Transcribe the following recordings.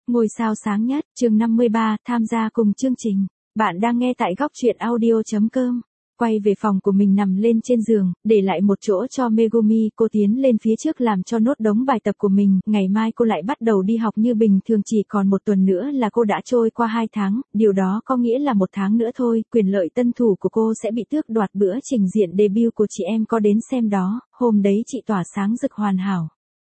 Ngôi sao sáng nhất, chương 53, tham gia cùng chương trình. Bạn đang nghe tại góc truyện audio.com. Quay về phòng của mình nằm lên trên giường, để lại một chỗ cho Megumi, cô tiến lên phía trước làm cho nốt đống bài tập của mình, ngày mai cô lại bắt đầu đi học như bình thường, chỉ còn một tuần nữa là cô đã trôi qua 2 tháng, điều đó có nghĩa là 1 tháng nữa thôi, quyền lợi tân thủ của cô sẽ bị tước đoạt. Bữa trình diện debut của chị em có đến xem đó, hôm đấy chị tỏa sáng rực hoàn hảo.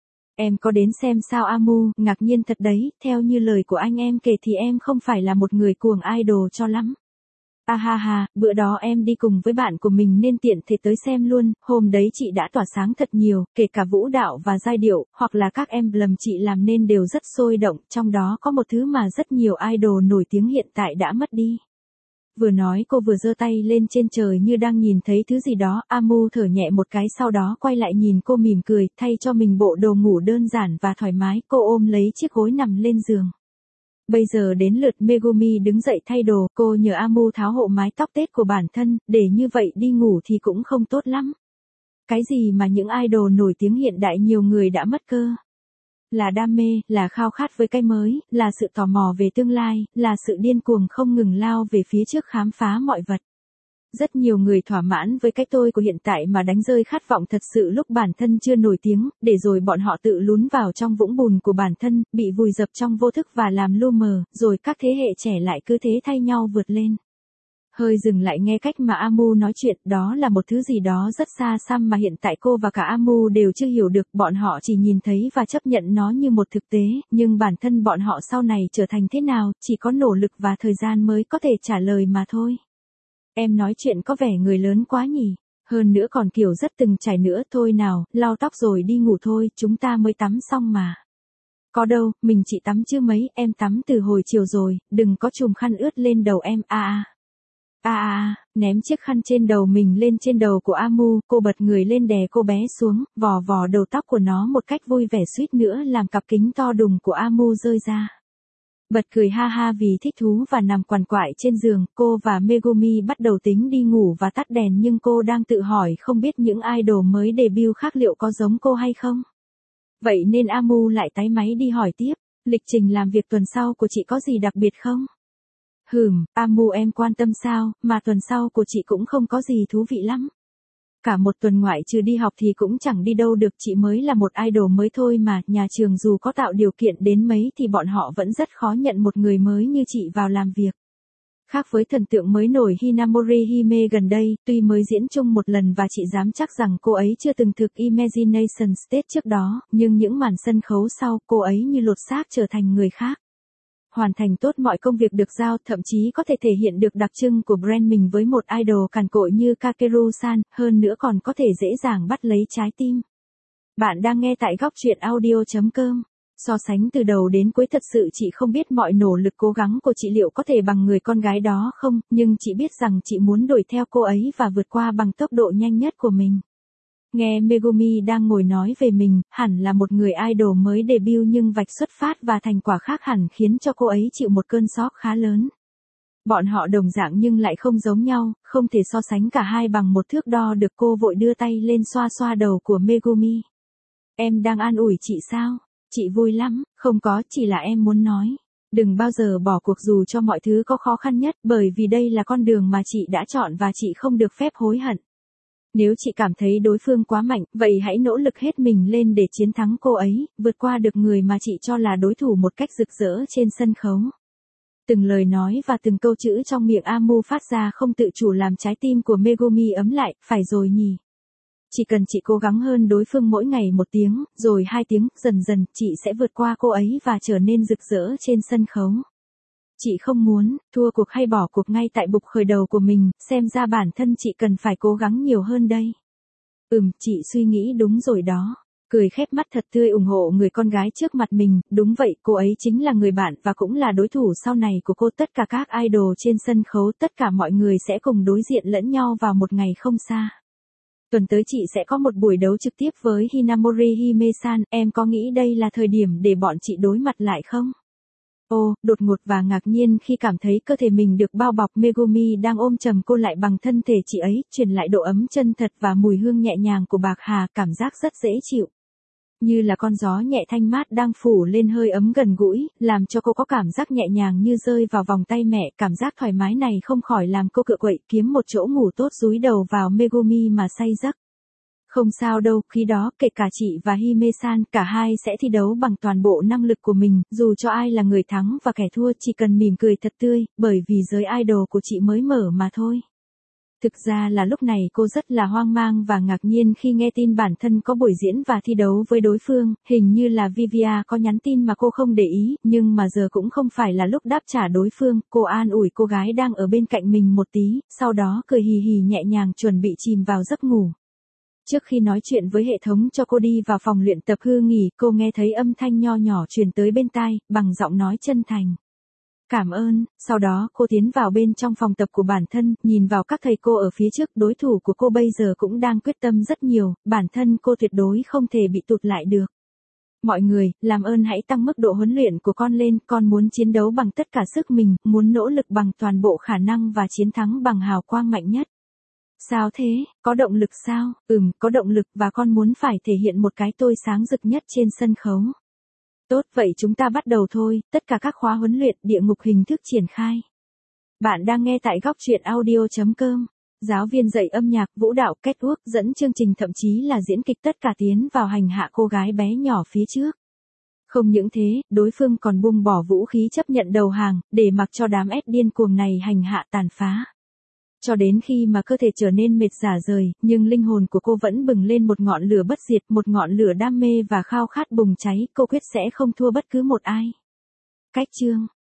Em có đến xem sao Amu, ngạc nhiên thật đấy, theo như lời của anh em kể thì em không phải là một người cuồng idol cho lắm. À ha ha, bữa đó em đi cùng với bạn của mình nên tiện thể tới xem luôn, hôm đấy chị đã tỏa sáng thật nhiều, kể cả vũ đạo và giai điệu, hoặc là các emblem chị làm nên đều rất sôi động, trong đó có một thứ mà rất nhiều idol nổi tiếng hiện tại đã mất đi. Vừa nói cô vừa giơ tay lên trên trời như đang nhìn thấy thứ gì đó, Amu thở nhẹ một cái sau đó quay lại nhìn cô mỉm cười, thay cho mình bộ đồ ngủ đơn giản và thoải mái, cô ôm lấy chiếc gối nằm lên giường. Bây giờ đến lượt Megumi đứng dậy thay đồ, cô nhờ Amu tháo hộ mái tóc tết của bản thân, để như vậy đi ngủ thì cũng không tốt lắm. Cái gì mà những idol nổi tiếng hiện đại nhiều người đã mất cơ. Là đam mê, là khao khát với cái mới, là sự tò mò về tương lai, là sự điên cuồng không ngừng lao về phía trước khám phá mọi vật. Rất nhiều người thỏa mãn với cái tôi của hiện tại mà đánh rơi khát vọng thật sự lúc bản thân chưa nổi tiếng, để rồi bọn họ tự lún vào trong vũng bùn của bản thân, bị vùi dập trong vô thức và làm lu mờ, rồi các thế hệ trẻ lại cứ thế thay nhau vượt lên. Hơi dừng lại nghe cách mà Amu nói chuyện, đó là một thứ gì đó rất xa xăm mà hiện tại cô và cả Amu đều chưa hiểu được, bọn họ chỉ nhìn thấy và chấp nhận nó như một thực tế, nhưng bản thân bọn họ sau này trở thành thế nào, chỉ có nỗ lực và thời gian mới có thể trả lời mà thôi. Em nói chuyện có vẻ người lớn quá nhỉ, hơn nữa còn kiểu rất từng trải nữa, thôi nào, lau tóc rồi đi ngủ thôi, chúng ta mới tắm xong mà. Có đâu, mình chỉ tắm chưa mấy, em tắm từ hồi chiều rồi, đừng có chùm khăn ướt lên đầu em, ném chiếc khăn trên đầu mình lên trên đầu của Amu, cô bật người lên đè cô bé xuống, vò vò đầu tóc của nó một cách vui vẻ, suýt nữa làm cặp kính to đùng của Amu rơi ra. Bật cười ha ha vì thích thú và nằm quằn quại trên giường, cô và Megumi bắt đầu tính đi ngủ và tắt đèn, nhưng cô đang tự hỏi không biết những idol mới debut khác liệu có giống cô hay không. Vậy nên Amu lại tái máy đi hỏi tiếp, lịch trình làm việc tuần sau của chị có gì đặc biệt không? Amu em quan tâm sao, mà tuần sau của chị cũng không có gì thú vị lắm. Cả một tuần ngoại trừ đi học thì cũng chẳng đi đâu được, chị mới là một idol mới thôi mà, nhà trường dù có tạo điều kiện đến mấy thì bọn họ vẫn rất khó nhận một người mới như chị vào làm việc. Khác với thần tượng mới nổi Hinamori Hime gần đây, tuy mới diễn chung một lần và chị dám chắc rằng cô ấy chưa từng thực Imagination Stage trước đó, nhưng những màn sân khấu sau, cô ấy như lột xác trở thành người khác. Hoàn thành tốt mọi công việc được giao, thậm chí có thể thể hiện được đặc trưng của brand mình với một idol cằn cỗi như Kakeru-san, hơn nữa còn có thể dễ dàng bắt lấy trái tim. Bạn đang nghe tại góc truyện audio.com. So sánh từ đầu đến cuối thật sự chị không biết mọi nỗ lực cố gắng của chị liệu có thể bằng người con gái đó không, nhưng chị biết rằng chị muốn đuổi theo cô ấy và vượt qua bằng tốc độ nhanh nhất của mình. Nghe Megumi đang ngồi nói về mình, hẳn là một người idol mới debut nhưng vạch xuất phát và thành quả khác hẳn khiến cho cô ấy chịu một cơn sốc khá lớn. Bọn họ đồng dạng nhưng lại không giống nhau, không thể so sánh cả hai bằng một thước đo được. Cô vội đưa tay lên xoa xoa đầu của Megumi. Em đang an ủi chị sao? Chị vui lắm, không có, chỉ là em muốn nói. Đừng bao giờ bỏ cuộc dù cho mọi thứ có khó khăn nhất, bởi vì đây là con đường mà chị đã chọn và chị không được phép hối hận. Nếu chị cảm thấy đối phương quá mạnh, vậy hãy nỗ lực hết mình lên để chiến thắng cô ấy, vượt qua được người mà chị cho là đối thủ một cách rực rỡ trên sân khấu. Từng lời nói và từng câu chữ trong miệng Amu phát ra không tự chủ làm trái tim của Megumi ấm lại, phải rồi nhỉ. Chỉ cần chị cố gắng hơn đối phương mỗi ngày 1 tiếng, rồi 2 tiếng, dần dần, chị sẽ vượt qua cô ấy và trở nên rực rỡ trên sân khấu. Chị không muốn thua cuộc hay bỏ cuộc ngay tại bục khởi đầu của mình, xem ra bản thân chị cần phải cố gắng nhiều hơn đây. Chị suy nghĩ đúng rồi đó. Cười khép mắt thật tươi ủng hộ người con gái trước mặt mình, đúng vậy, cô ấy chính là người bạn và cũng là đối thủ sau này của cô. Tất cả các idol trên sân khấu, tất cả mọi người sẽ cùng đối diện lẫn nhau vào một ngày không xa. Tuần tới chị sẽ có một buổi đấu trực tiếp với Hinamori Hime-san, em có nghĩ đây là thời điểm để bọn chị đối mặt lại không? Đột ngột và ngạc nhiên khi cảm thấy cơ thể mình được bao bọc, Megumi đang ôm chầm cô lại bằng thân thể chị ấy, truyền lại độ ấm chân thật và mùi hương nhẹ nhàng của bạc hà, cảm giác rất dễ chịu. như là con gió nhẹ thanh mát đang phủ lên hơi ấm gần gũi, làm cho cô có cảm giác nhẹ nhàng như rơi vào vòng tay mẹ, cảm giác thoải mái này không khỏi làm cô cựa quậy kiếm một chỗ ngủ tốt dúi đầu vào Megumi mà say giấc. Không sao đâu, khi đó kể cả chị và Hime-san, cả hai sẽ thi đấu bằng toàn bộ năng lực của mình, dù cho ai là người thắng và kẻ thua chỉ cần mỉm cười thật tươi, bởi vì giới idol của chị mới mở mà thôi. Thực ra là lúc này cô rất là hoang mang và ngạc nhiên khi nghe tin bản thân có buổi diễn và thi đấu với đối phương, hình như là Vivia có nhắn tin mà cô không để ý, nhưng mà giờ cũng không phải là lúc đáp trả đối phương, cô an ủi cô gái đang ở bên cạnh mình một tí, sau đó cười hì hì nhẹ nhàng chuẩn bị chìm vào giấc ngủ. Trước khi nói chuyện với hệ thống cho cô đi vào phòng luyện tập hư nghỉ, cô nghe thấy âm thanh nho nhỏ truyền tới bên tai, bằng giọng nói chân thành. Cảm ơn, sau đó cô tiến vào bên trong phòng tập của bản thân, nhìn vào các thầy cô ở phía trước, đối thủ của cô bây giờ cũng đang quyết tâm rất nhiều, bản thân cô tuyệt đối không thể bị tụt lại được. Mọi người, làm ơn hãy tăng mức độ huấn luyện của con lên, con muốn chiến đấu bằng tất cả sức mình, muốn nỗ lực bằng toàn bộ khả năng và chiến thắng bằng hào quang mạnh nhất. Sao thế, có động lực sao? Có động lực và con muốn phải thể hiện một cái tôi sáng rực nhất trên sân khấu. Tốt, vậy chúng ta bắt đầu thôi, tất cả các khóa huấn luyện địa ngục hình thức triển khai. Bạn đang nghe tại góc truyện audio.com. Giáo viên dạy âm nhạc, vũ đạo, catwalk dẫn chương trình thậm chí là diễn kịch tất cả tiến vào hành hạ cô gái bé nhỏ phía trước. Không những thế, đối phương còn buông bỏ vũ khí chấp nhận đầu hàng, để mặc cho đám ép điên cuồng này hành hạ tàn phá. Cho đến khi mà cơ thể trở nên mệt rã rời, nhưng linh hồn của cô vẫn bừng lên một ngọn lửa bất diệt, một ngọn lửa đam mê và khao khát bùng cháy, cô quyết sẽ không thua bất cứ một ai. Cách chương